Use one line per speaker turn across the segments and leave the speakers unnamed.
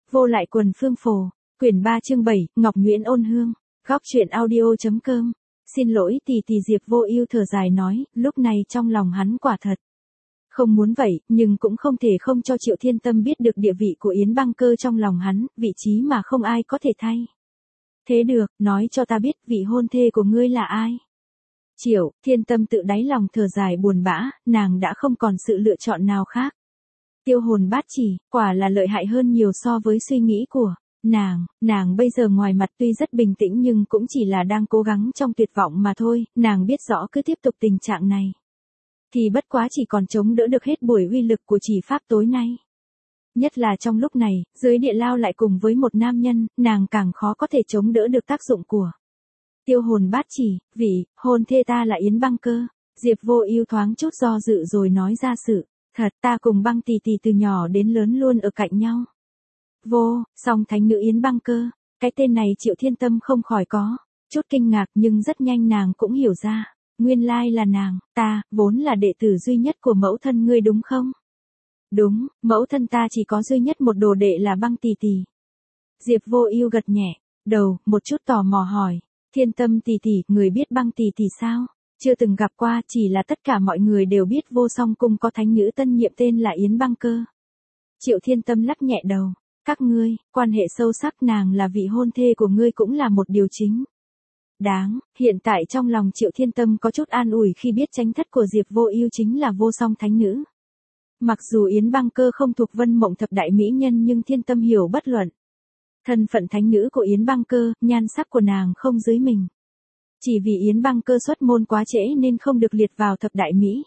Vô lại quần phương phổ, quyển 3 chương 7, Ngọc Nguyễn ôn hương, góc truyện audio.com. Xin lỗi tỷ Diệp Vô Ưu thở dài nói, lúc này trong lòng hắn quả thật không muốn vậy, nhưng cũng không thể không cho Triệu Thiên Tâm biết được địa vị của Yến Băng Cơ trong lòng hắn, vị trí mà không ai có thể thay. Thế được, nói cho ta biết vị hôn thê của ngươi là ai? Triệu Thiên Tâm tự đáy lòng thở dài buồn bã, nàng đã không còn sự lựa chọn nào khác. Tiêu hồn bát chỉ, quả là lợi hại hơn nhiều so với suy nghĩ của nàng bây giờ ngoài mặt tuy rất bình tĩnh nhưng cũng chỉ là đang cố gắng trong tuyệt vọng mà thôi, nàng biết rõ cứ tiếp tục tình trạng này thì bất quá chỉ còn chống đỡ được hết buổi uy lực của chỉ pháp tối nay. Nhất là trong lúc này, dưới địa lao lại cùng với một nam nhân, nàng càng khó có thể chống đỡ được tác dụng của tiêu hồn bát chỉ, vị hôn thê ta là Yến Băng Cơ. Diệp Vô Ưu thoáng chút do dự rồi nói ra sự thật, ta cùng Băng tỷ từ nhỏ đến lớn luôn ở cạnh nhau. Song thánh nữ Yến Băng Cơ, cái tên này Triệu Thiên Tâm không khỏi có chút kinh ngạc, nhưng rất nhanh nàng cũng hiểu ra, nguyên lai là nàng, ta vốn là đệ tử duy nhất của mẫu thân ngươi đúng không? Đúng, mẫu thân ta chỉ có duy nhất một đồ đệ là Băng tỷ. Diệp Vô Ưu gật nhẹ đầu, một chút tò mò hỏi, Thiên Tâm tỷ, người biết Băng tỷ sao? Chưa từng gặp qua, chỉ là tất cả mọi người đều biết Vô Song cung có thánh nữ tân nhiệm tên là Yến Băng Cơ. Triệu Thiên Tâm lắc nhẹ đầu, các ngươi, quan hệ sâu sắc, nàng là vị hôn thê của ngươi cũng là một điều chính đáng. Hiện tại trong lòng Triệu Thiên Tâm có chút an ủi khi biết chánh thất của Diệp Vô Ưu chính là Vô Song thánh nữ. Mặc dù Yến Băng Cơ không thuộc Vân Mộng thập đại mỹ nhân nhưng Thiên Tâm hiểu bất luận thân phận thánh nữ của Yến Băng Cơ, nhan sắc của nàng không dưới mình. Chỉ vì Yến Băng Cơ xuất môn quá trễ nên không được liệt vào thập đại mỹ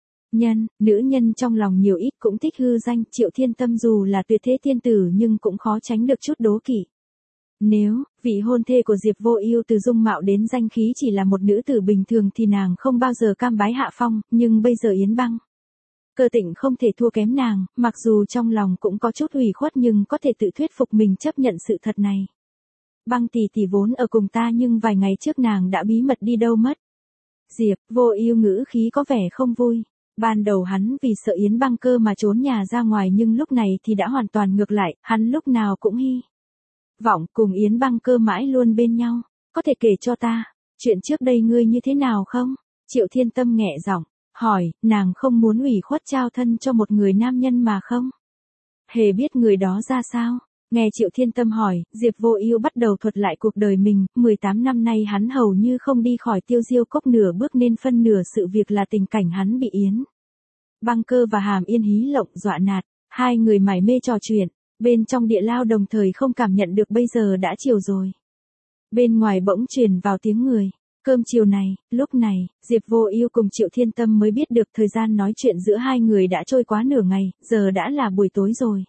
nữ nhân trong lòng nhiều ít cũng thích hư danh. Triệu Thiên Tâm dù là tuyệt thế thiên tử nhưng cũng khó tránh được chút đố kỵ. Nếu vị hôn thê của Diệp Vô Ưu từ dung mạo đến danh khí chỉ là một nữ tử bình thường thì nàng không bao giờ cam bái hạ phong, nhưng bây giờ Yến Băng Cơ tịnh không thể thua kém nàng, mặc dù trong lòng cũng có chút ủy khuất nhưng có thể tự thuyết phục mình chấp nhận sự thật này. Băng tỷ vốn ở cùng ta nhưng vài ngày trước nàng đã bí mật đi đâu mất. Diệp Vô Ưu ngữ khí có vẻ không vui. Ban đầu hắn vì sợ Yến Băng Cơ mà trốn nhà ra ngoài nhưng lúc này thì đã hoàn toàn ngược lại, hắn lúc nào cũng hy vọng cùng Yến Băng Cơ mãi luôn bên nhau. Có thể kể cho ta, chuyện trước đây ngươi như thế nào không? Triệu Thiên Tâm nhẹ giọng hỏi, nàng không muốn ủy khuất trao thân cho một người nam nhân mà không hề biết người đó ra sao. Nghe Triệu Thiên Tâm hỏi, Diệp Vô Ưu bắt đầu thuật lại cuộc đời mình, 18 năm nay hắn hầu như không đi khỏi Tiêu Diêu Cốc nửa bước nên phân nửa sự việc là tình cảnh hắn bị Yến Băng Cơ và Hàm Yên Hí Lộng dọa nạt. Hai người mải mê trò chuyện bên trong địa lao đồng thời không cảm nhận được bây giờ đã chiều rồi. Bên ngoài bỗng truyền vào tiếng người cơm chiều này. Lúc này, Diệp Vô Ưu cùng Triệu Thiên Tâm mới biết được thời gian nói chuyện giữa hai người đã trôi quá nửa ngày, giờ đã là buổi tối rồi.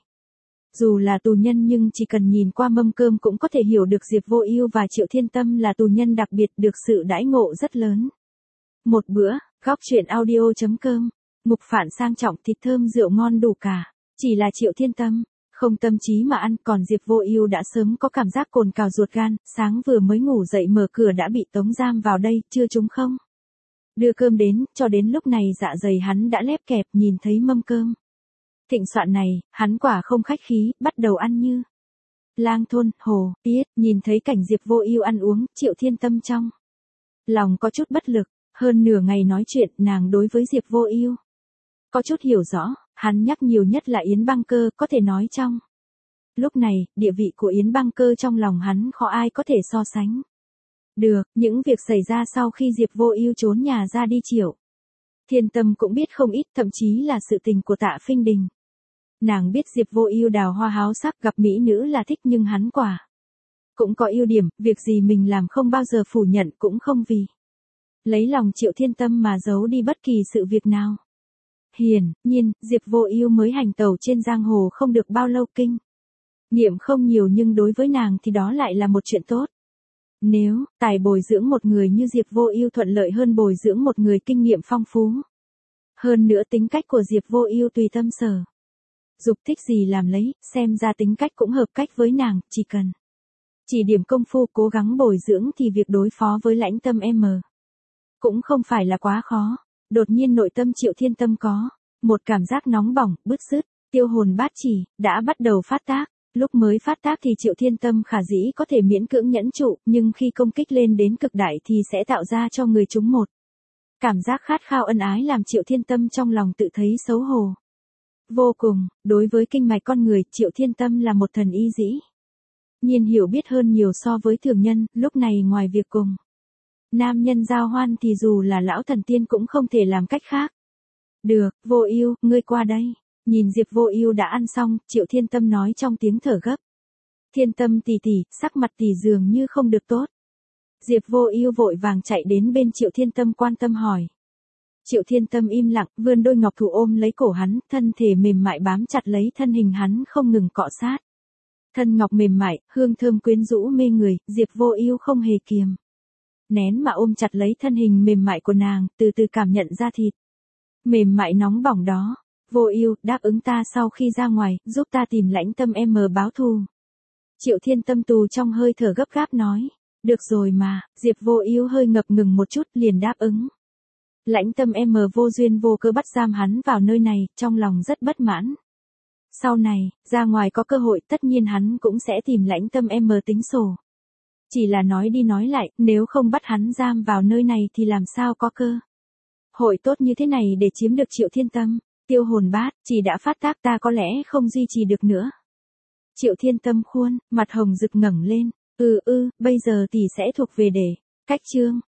Dù là tù nhân nhưng chỉ cần nhìn qua mâm cơm cũng có thể hiểu được Diệp Vô Ưu và Triệu Thiên Tâm là tù nhân đặc biệt, được sự đãi ngộ rất lớn. Một bữa, góc truyện audio.com, mục phản sang trọng, thịt thơm rượu ngon đủ cả. Chỉ là Triệu Thiên Tâm không tâm trí mà ăn, còn Diệp Vô Ưu đã sớm có cảm giác cồn cào ruột gan, sáng vừa mới ngủ dậy mở cửa đã bị tống giam vào đây, chưa chúng không đưa cơm đến, cho đến lúc này dạ dày hắn đã lép kẹp, nhìn thấy mâm cơm thịnh soạn này, hắn quả không khách khí, bắt đầu ăn như lang thôn hồ yết. Nhìn thấy cảnh Diệp Vô Ưu ăn uống, Triệu Thiên Tâm trong lòng có chút bất lực. Hơn nửa ngày nói chuyện, nàng đối với Diệp Vô Ưu có chút hiểu rõ. Hắn nhắc nhiều nhất là Yến Băng Cơ, có thể nói trong lúc này, địa vị của Yến Băng Cơ trong lòng hắn khó ai có thể so sánh được. Những việc xảy ra sau khi Diệp Vô Ưu trốn nhà ra đi, Triệu Thiên Tâm cũng biết không ít, thậm chí là sự tình của Tạ Phinh Đình. Nàng biết Diệp Vô Ưu đào hoa háo sắc, gặp mỹ nữ là thích, nhưng hắn quả cũng có ưu điểm, việc gì mình làm không bao giờ phủ nhận, cũng không vì lấy lòng Triệu Thiên Tâm mà giấu đi bất kỳ sự việc nào. Hiển nhiên, Diệp Vô Ưu mới hành tẩu trên giang hồ không được bao lâu, kinh nghiệm không nhiều, nhưng đối với nàng thì đó lại là một chuyện tốt. Nếu tài bồi dưỡng một người như Diệp Vô Ưu thuận lợi hơn bồi dưỡng một người kinh nghiệm phong phú. Hơn nữa tính cách của Diệp Vô Ưu tùy tâm sở dục, thích gì làm lấy, xem ra tính cách cũng hợp cách với nàng, chỉ cần chỉ điểm công phu cố gắng bồi dưỡng thì việc đối phó với Lãnh Tâm cũng không phải là quá khó. Đột nhiên nội tâm Triệu Thiên Tâm có một cảm giác nóng bỏng, bứt rứt, tiêu hồn bát chỉ đã bắt đầu phát tác. Lúc mới phát tác thì Triệu Thiên Tâm khả dĩ có thể miễn cưỡng nhẫn trụ, nhưng khi công kích lên đến cực đại thì sẽ tạo ra cho người chúng một cảm giác khát khao ân ái làm Triệu Thiên Tâm trong lòng tự thấy xấu hổ. Vô cùng, đối với kinh mạch con người, Triệu Thiên Tâm là một thần y dĩ nhiên hiểu biết hơn nhiều so với thường nhân, lúc này ngoài việc cùng nam nhân giao hoan thì dù là lão thần tiên cũng không thể làm cách khác. Được, Vô Ưu, ngươi qua đây. Nhìn Diệp Vô Ưu đã ăn xong, Triệu Thiên Tâm nói trong tiếng thở gấp. Thiên Tâm tỷ tỷ, sắc mặt tỷ dường như không được tốt. Diệp Vô Ưu vội vàng chạy đến bên Triệu Thiên Tâm quan tâm hỏi. Triệu Thiên Tâm im lặng, vươn đôi ngọc thủ ôm lấy cổ hắn, thân thể mềm mại bám chặt lấy thân hình hắn không ngừng cọ sát. Thân ngọc mềm mại, hương thơm quyến rũ mê người, Diệp Vô Ưu không hề kiềm nén mà ôm chặt lấy thân hình mềm mại của nàng, từ từ cảm nhận ra thịt mềm mại nóng bỏng đó. Vô Ưu, đáp ứng ta sau khi ra ngoài, giúp ta tìm Lãnh Tâm báo thù. Triệu Thiên Tâm tù trong hơi thở gấp gáp nói. Được rồi mà, Diệp Vô Ưu hơi ngập ngừng một chút liền đáp ứng. Lãnh Tâm vô duyên vô cớ bắt giam hắn vào nơi này, trong lòng rất bất mãn. Sau này, ra ngoài có cơ hội tất nhiên hắn cũng sẽ tìm Lãnh Tâm tính sổ. Chỉ là nói đi nói lại, nếu không bắt hắn giam vào nơi này thì làm sao có cơ hội tốt như thế này để chiếm được Triệu Thiên Tâm. Tiêu Hồn Bát, chỉ đã phát tác ta có lẽ không duy trì được nữa. Triệu Thiên Tâm khuôn, mặt hồng rực ngẩng lên. Bây giờ tỷ sẽ thuộc về để cách chương.